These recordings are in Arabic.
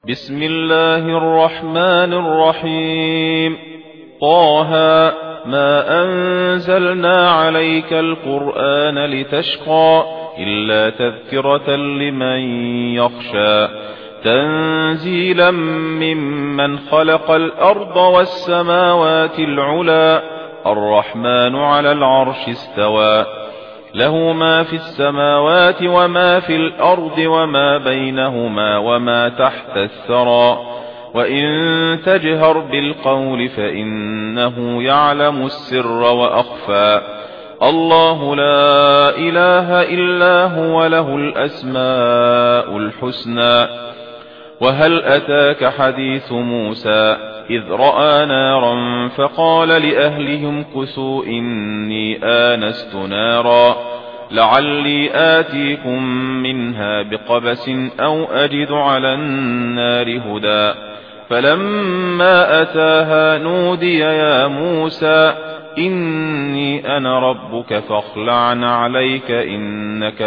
بسم الله الرحمن الرحيم. طه ما أنزلنا عليك القرآن لتشقى إلا تذكرة لمن يخشى تنزيلا ممن خلق الأرض والسماوات العلى الرحمن على العرش استوى له ما في السماوات وما في الأرض وما بينهما وما تحت الثرى وإن تجهر بالقول فإنه يعلم السر وأخفى الله لا إله إلا هو له الأسماء الحسنى. وهل أتاك حديث موسى إذ رأى نارا فقال لأهلهم كثوا إني آنست نارا لعلي آتيكم منها بقبس أو أجد على النار هدى فلما أتاها نودي يا موسى إني أنا ربك فاخلع عليك إنك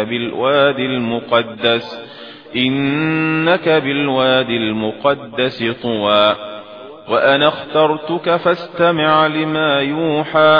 بالوادي المقدس طوى وأنا اخترتك فاستمع لما يوحى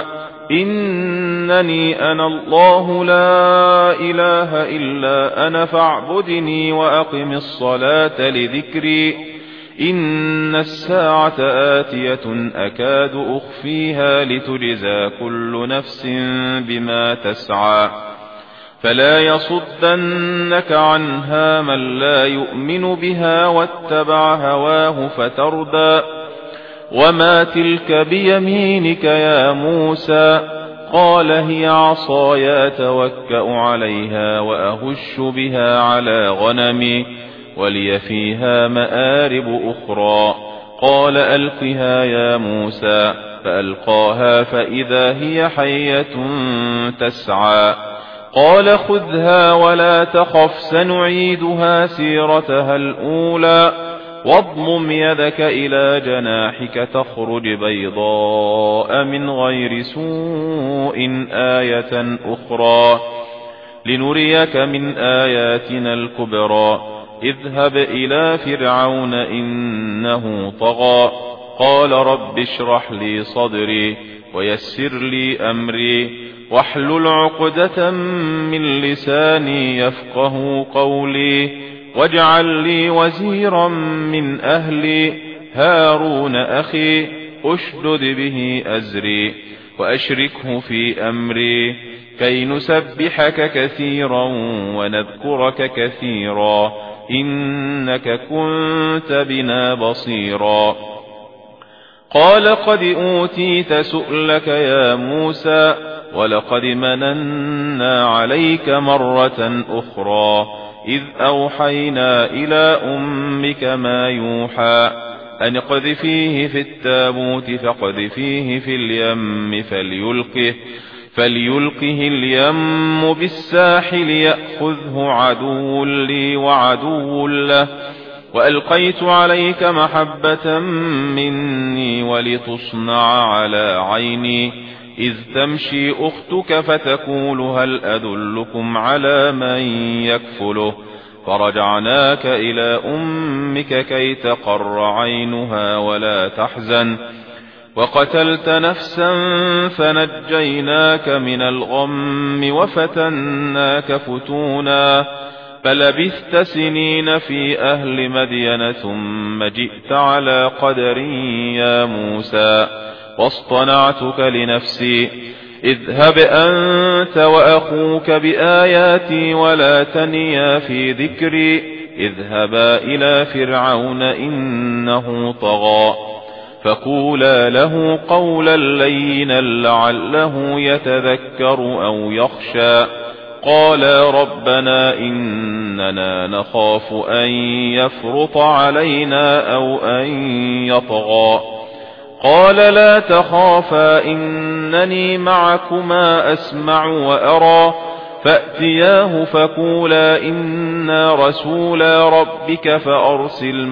إنني أنا الله لا إله إلا أنا فاعبدني وأقم الصلاة لذكري إن الساعة آتية أكاد أخفيها لتجزى كل نفس بما تسعى فلا يصدنك عنها من لا يؤمن بها واتبع هواه فتردى وما تلك بيمينك يا موسى قال هي عصاي أتوكأ عليها وأهش بها على غنمي ولي فيها مآرب أخرى قال ألقها يا موسى فألقاها فإذا هي حية تسعى قال خذها ولا تخف سنعيدها سيرتها الأولى واضمم يدك إلى جناحك تخرج بيضاء من غير سوء آية أخرى لنريك من آياتنا الكبرى اذهب إلى فرعون إنه طغى قال رب اشرح لي صدري ويسر لي أمري واحلل عقدة من لساني يفقه قولي واجعل لي وزيرا من أهلي هارون أخي أشدد به أزري وأشركه في أمري كي نسبحك كثيرا ونذكرك كثيرا إنك كنت بنا بصيرا قال قد أوتيت سؤلك يا موسى ولقد مننا عليك مرة أخرى إذ أوحينا إلى أمك ما يوحى أن اقذفيه في التابوت فاقذفيه في اليم فليلقه اليم بالساحل يأخذه عدو لي وعدو له وألقيت عليك محبة مني ولتصنع على عيني إذ تمشي أختك فتقول هل أدلكم على من يكفله فرجعناك إلى أمك كي تقر عينها ولا تحزن وقتلت نفسا فنجيناك من الغم وفتناك فتونا فلبثت سنين في أهل مدين ثم جئت على قدر يا موسى واصطنعتك لنفسي اذهب أنت وأخوك بآياتي ولا تنيا في ذكري اذهبا إلى فرعون إنه طغى فقولا له قولا لينا لعله يتذكر أو يخشى قالا ربنا إننا نخاف أن يفرط علينا أو أن يطغى قال لا تخافا إنني معكما أسمع وأرى فأتياه فقولا إنا رسولا ربك فأرسل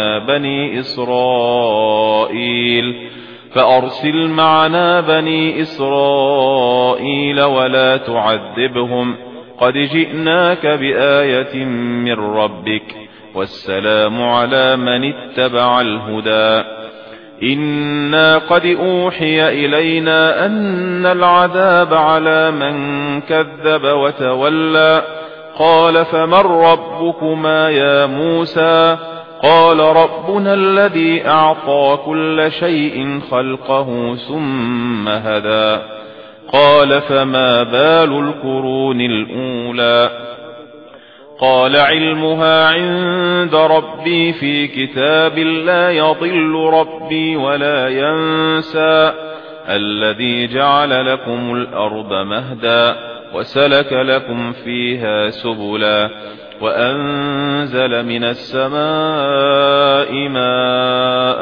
معنا بني إسرائيل ولا تعذبهم قد جئناك بآية من ربك والسلام على من اتبع الهدى. إنا قد أوحي إلينا أن العذاب على من كذب وتولى. قال فمن ربكما يا موسى؟ قال ربنا الذي أعطى كل شيء خلقه ثم هدى. قال فما بال القرون الأولى؟ قال علمها عند ربي في كتاب لا يضل ربي ولا ينسى. الذي جعل لكم الأرض مهدا وسلك لكم فيها سبلا وأنزل من السماء ماء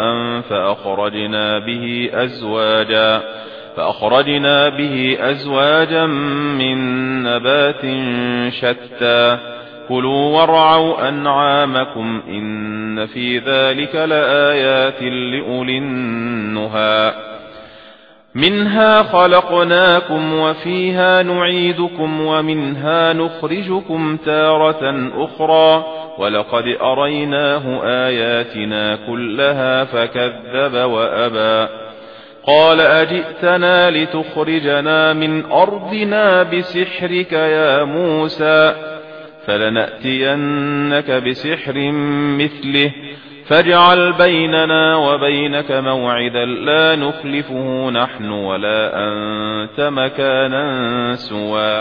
فأخرجنا به أزواجا من نبات شتى. كلوا وارعوا أنعامكم إن في ذلك لآيات لأولي النهى. منها خلقناكم وفيها نعيدكم ومنها نخرجكم تارة أخرى ولقد أريناه آياتنا كلها فكذب وأبى. قال أجئتنا لتخرجنا من أرضنا بسحرك يا موسى؟ فلنأتينك بسحر مثله فاجعل بيننا وبينك موعدا لا نخلفه نحن ولا أنت مكانا سوى.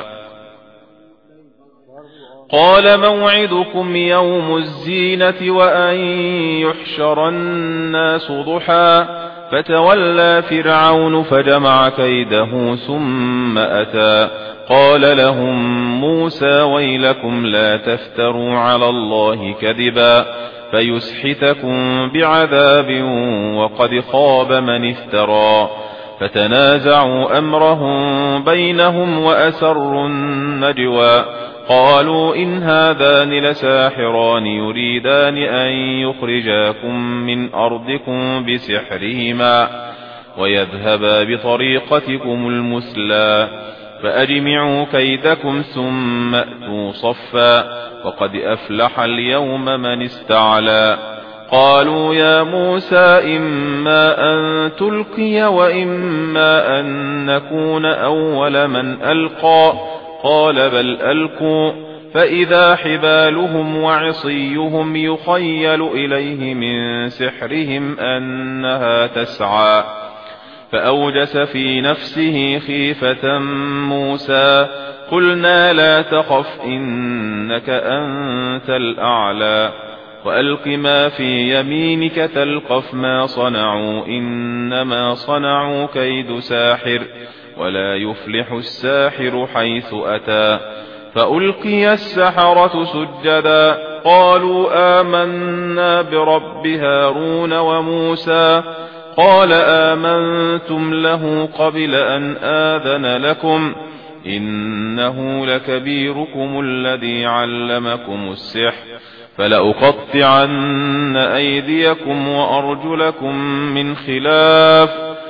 قال موعدكم يوم الزينة وأن يحشر الناس ضحى. فتولى فرعون فجمع كيده ثم أتى. قال لهم موسى ويلكم لا تفتروا على الله كذبا فيسحتكم بعذاب وقد خاب من افترى. فتنازعوا أمرهم بينهم وأسروا النجوى. قالوا إن هذان لساحران يريدان أن يخرجاكم من أرضكم بسحرهما ويذهبا بطريقتكم المثلى. فأجمعوا كيدكم ثم أتوا صفا وقد أفلح اليوم من استعلى. قالوا يا موسى إما أن تلقي وإما أن نكون أول من ألقى. قال بل ألقوا. فإذا حبالهم وعصيهم يخيل إليه من سحرهم أنها تسعى. فأوجس في نفسه خيفة موسى. قلنا لا تخف إنك أنت الأعلى وألق ما في يمينك تلقف ما صنعوا إنما صنعوا كيد ساحر ولا يفلح الساحر حيث أتى. فألقي السحرة سجدا قالوا آمنا برب هارون وموسى. قال آمنتم له قبل أن آذن لكم إنه لكبيركم الذي علمكم السحر فلأقطعن أيديكم وأرجلكم من خلاف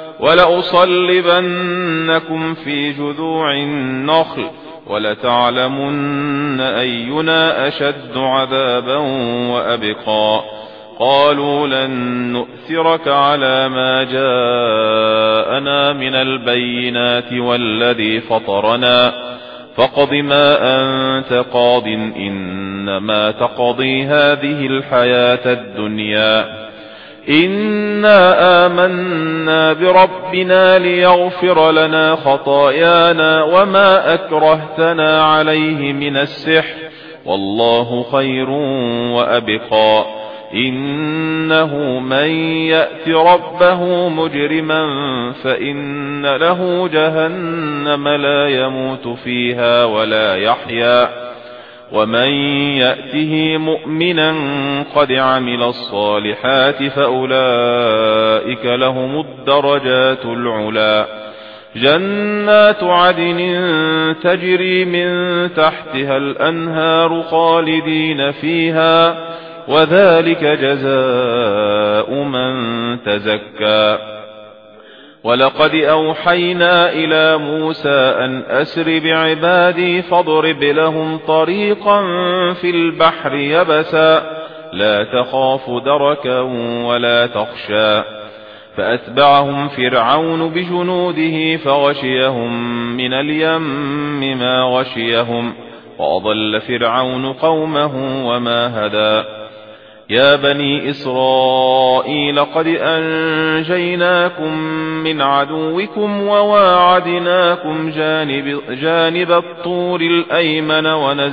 ولأصلبنكم في جذوع النخل ولتعلمن أينا أشد عذابا وأبقى. قالوا لن نؤثرك على ما جاءنا من البينات والذي فطرنا فاقض ما أنت قاض إنما تقضي هذه الحياة الدنيا. إنا آمنا بربنا ليغفر لنا خطايانا وما أكرهتنا عليه من السحر والله خير وأبقى. إنه من يأت ربه مجرما فإن له جهنم لا يموت فيها ولا يحيا ومن يأته مؤمنا قد عمل الصالحات فأولئك لهم الدرجات العلا. جنات عدن تجري من تحتها الأنهار خالدين فيها وذلك جزاء من تزكى. ولقد أوحينا إلى موسى أن أسر بعبادي فاضرب لهم طريقا في البحر يبسا لا تخاف دركا ولا تخشى. فأتبعهم فرعون بجنوده فغشيهم من اليم ما غشيهم، وأضل فرعون قومه وما هدى. يا بني إسرائيل قد أنجيناكم من عدوكم وواعدناكم جانب الطور الأيمن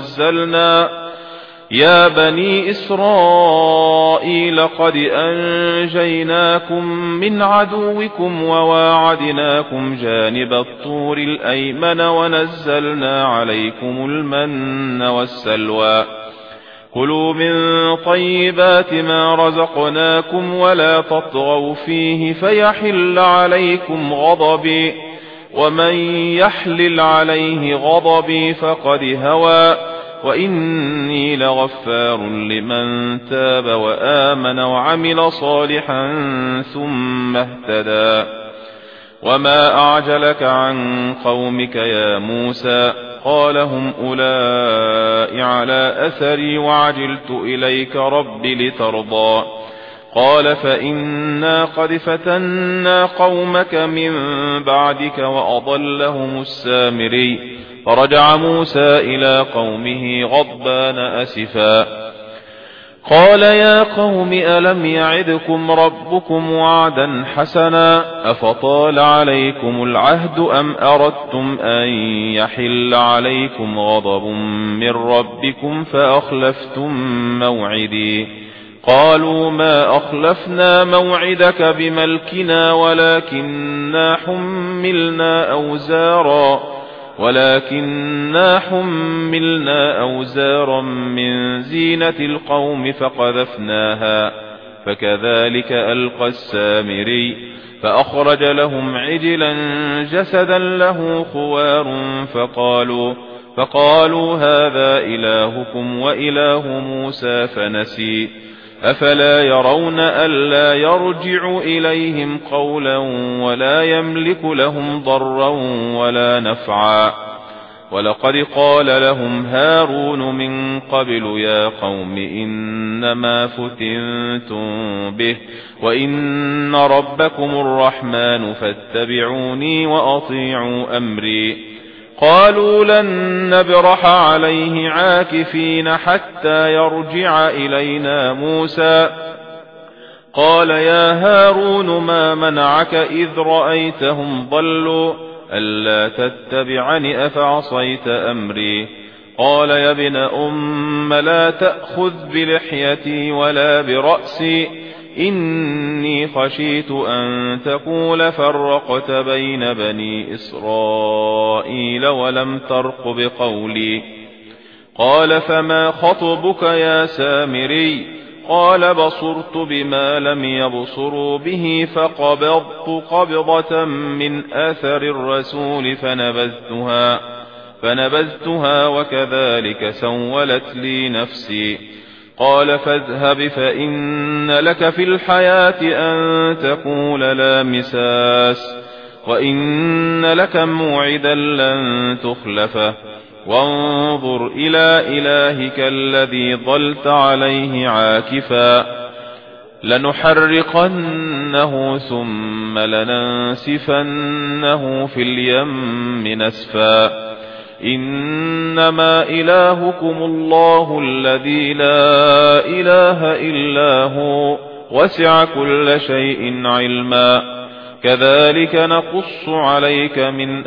يا بني إسرائيل قد أنجيناكم من عدوكم وواعدناكم جانب الطور الأيمن ونزلنا عليكم المن والسلوى. كلوا من طيبات ما رزقناكم ولا تطغوا فيه فيحل عليكم غضبي، ومن يحلل عليه غضبي فقد هوى، وإني لغفار لمن تاب وآمن وعمل صالحا ثم اهتدى. وما أعجلك عن قومك يا موسى؟ قال هم أولئك على أثري وعجلت إليك رب لترضى. قال فإنا قد فتنا قومك من بعدك وأضلهم السامري. فرجع موسى إلى قومه غضبان أسفا قال يا قوم ألم يعدكم ربكم وعدا حسنا أفطال عليكم العهد أم أردتم أن يحل عليكم غضب من ربكم فأخلفتم موعدي؟ قالوا ما أخلفنا موعدك بملكنا ولكننا حملنا أوزارا من زينة القوم فقذفناها فكذلك ألقى السامري. فأخرج لهم عجلا جسدا له خوار فقالوا هذا إلهكم وإله موسى فنسي. أفلا يرون ألا يرجع إليهم قولا ولا يملك لهم ضرا ولا نفعا؟ ولقد قال لهم هارون من قبل يا قوم إنما فتنتم به وإن ربكم الرحمن فاتبعوني وأطيعوا أمري. قالوا لن نبرح عليه عاكفين حتى يرجع إلينا موسى. قال يا هارون ما منعك إذ رأيتهم ضلوا ألا تتبعني أفعصيت أمري؟ قال يا ابن أم لا تأخذ بلحيتي ولا برأسي إني خشيت أن تقول فرقت بين بني إسرائيل ولم ترقب قولي. قال فما خطبك يا سامري؟ قال بصرت بما لم يبصروا به فقبضت قبضة من أثر الرسول فنبذتها وكذلك سولت لي نفسي. قال فاذهب فإن لك في الحياة أن تقول لا مساس وإن لك موعدا لن تخلفه وانظر إلى إلهك الذي ظلت عليه عاكفا لنحرقنه ثم لننسفنه في اليم نسفا. إنما إلهكم الله الذي لا إله إلا هو وسع كل شيء علما كذلك نقص عليك من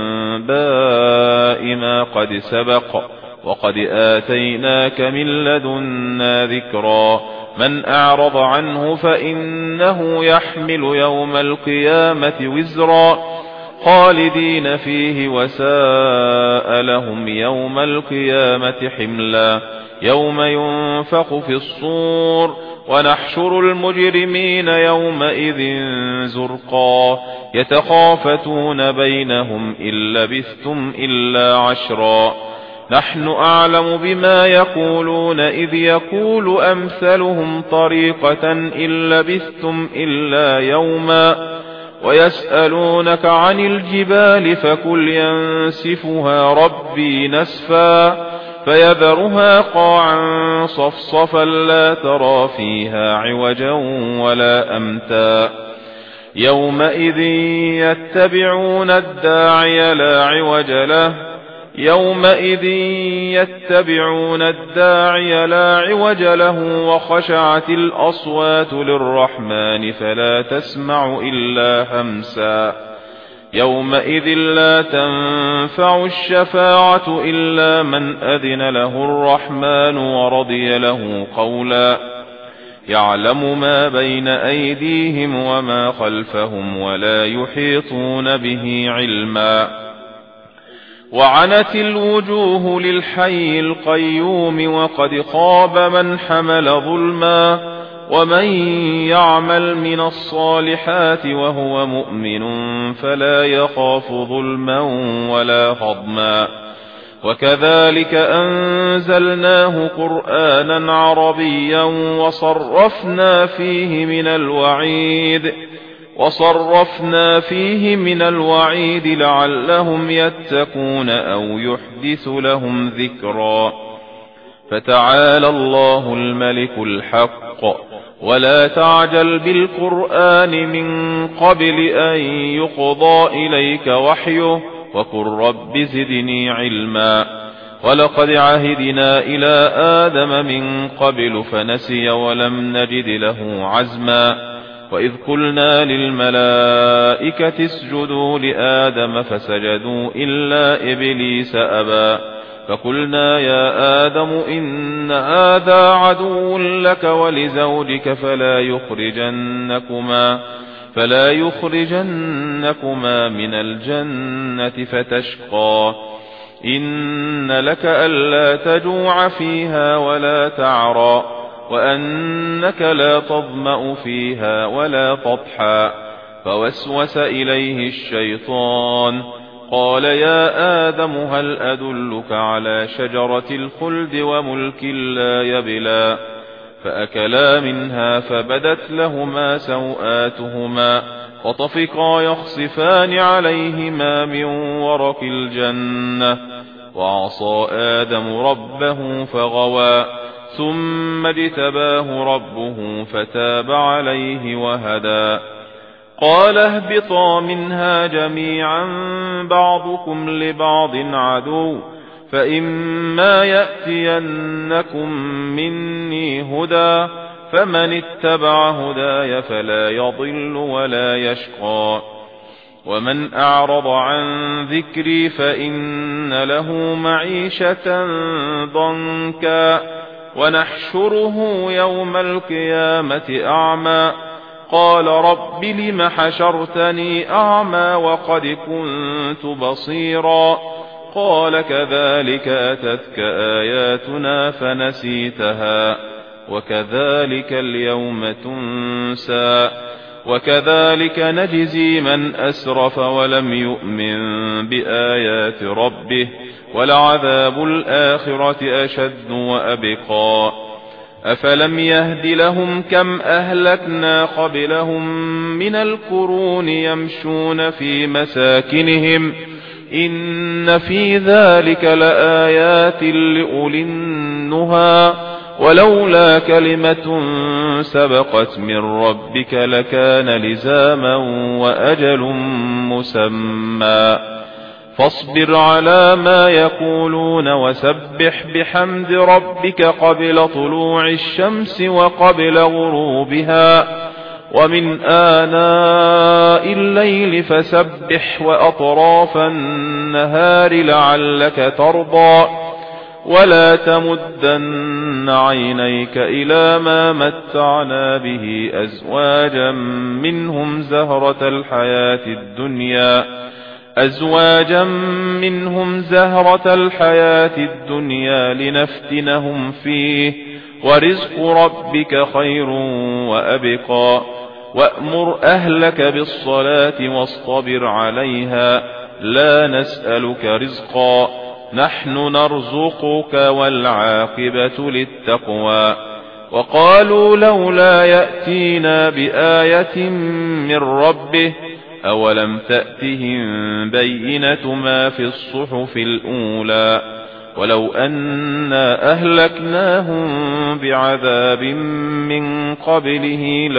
أنباء ما قد سبق وقد آتيناك من لدنا ذكرا. من أعرض عنه فإنه يحمل يوم القيامة وزرا خالدين فيه وساء لهم يوم القيامة حملا. يوم ينفخ في الصور ونحشر المجرمين يومئذ زرقا يتخافتون بينهم إن لبثتم إلا عشرا. نحن أعلم بما يقولون إذ يقول أمثلهم طريقة إن لبثتم إلا يوما ويسألونك عن الجبال فقل ينسفها ربي نسفا فيذرها قاعا صفصفا لا ترى فيها عوجا ولا أمتا يومئذ يتبعون الداعي لا عوج له يومئذ يتبعون الداعي لا عوج له وخشعت الأصوات للرحمن فلا تسمع إلا همسا يومئذ لا تنفع الشفاعة إلا من أذن له الرحمن ورضي له قولا يعلم ما بين أيديهم وما خلفهم ولا يحيطون به علما وعنت الوجوه للحي القيوم وقد خاب من حمل ظلما ومن يعمل من الصالحات وهو مؤمن فلا يخاف ظلما ولا هضما وكذلك أنزلناه قرآنا عربيا وصرفنا فيه من الوعيد لعلهم يتقون أو يحدث لهم ذكرا فتعالى الله الملك الحق ولا تعجل بالقرآن من قبل أن يقضى إليك وحيه وقل رب زدني علما ولقد عهدنا إلى آدم من قبل فنسي ولم نجد له عزما وإذ قلنا للملائكة اسجدوا لآدم فسجدوا إلا إبليس أبى فقلنا يا آدم إن هذا عدو لك ولزوجك فلا يخرجنكما من الجنة فتشقى إن لك ألا تجوع فيها ولا تعرى وأنك لا تظمأ فيها ولا تضحى فوسوس إليه الشيطان قال يا آدم هل أدلك على شجرة الخلد وملك لا يبلى فأكلا منها فبدت لهما سوآتهما وطفقا يخصفان عليهما من ورق الجنة وعصى آدم ربه فغوى ثم اجتباه ربه فتاب عليه وهدى قال اهبطا منها جميعا بعضكم لبعض عدو فإما يأتينكم مني هدى فمن اتبع هداي فلا يضل ولا يشقى ومن أعرض عن ذكري فإن له معيشة ضنكا ونحشره يوم القيامة أعمى قال رب لم حشرتني أعمى وقد كنت بصيرا قال كذلك أتتك آياتنا فنسيتها وكذلك اليوم تنسى وكذلك نجزي من أسرف ولم يؤمن بآيات ربه ولعذاب الآخرة أشد وأبقى أفلم يهد لهم كم أهلكنا قبلهم من القرون يمشون في مساكنهم إن في ذلك لآيات لأولي النهى ولولا كلمة سبقت من ربك لكان لزاما وأجل مسمى فاصبر على ما يقولون وسبح بحمد ربك قبل طلوع الشمس وقبل غروبها ومن آناء الليل فسبح وأطراف النهار لعلك ترضى ولا تمدن عينيك إلى ما متعنا به أزواجا منهم زهرة الحياة الدنيا لنفتنهم فيه ورزق ربك خير وأبقى وأمر أهلك بالصلاة واصطبر عليها لا نسألك رزقا نحن نرزقك والعاقبة للتقوى وقالوا لولا يأتينا بآية من ربه أولم تأتهم بينة ما في الصحف الأولى ولو أنا أهلكناهم بعذاب من قبله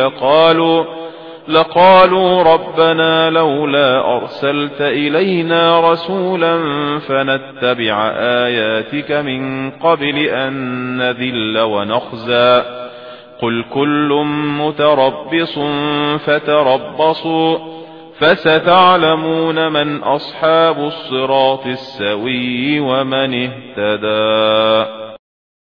لقالوا ربنا لولا أرسلت إلينا رسولا فنتبع آياتك من قبل أن نذل ونخزى قل كل متربص فتربصوا فستعلمون من أصحاب الصراط السوي ومن اهتدى.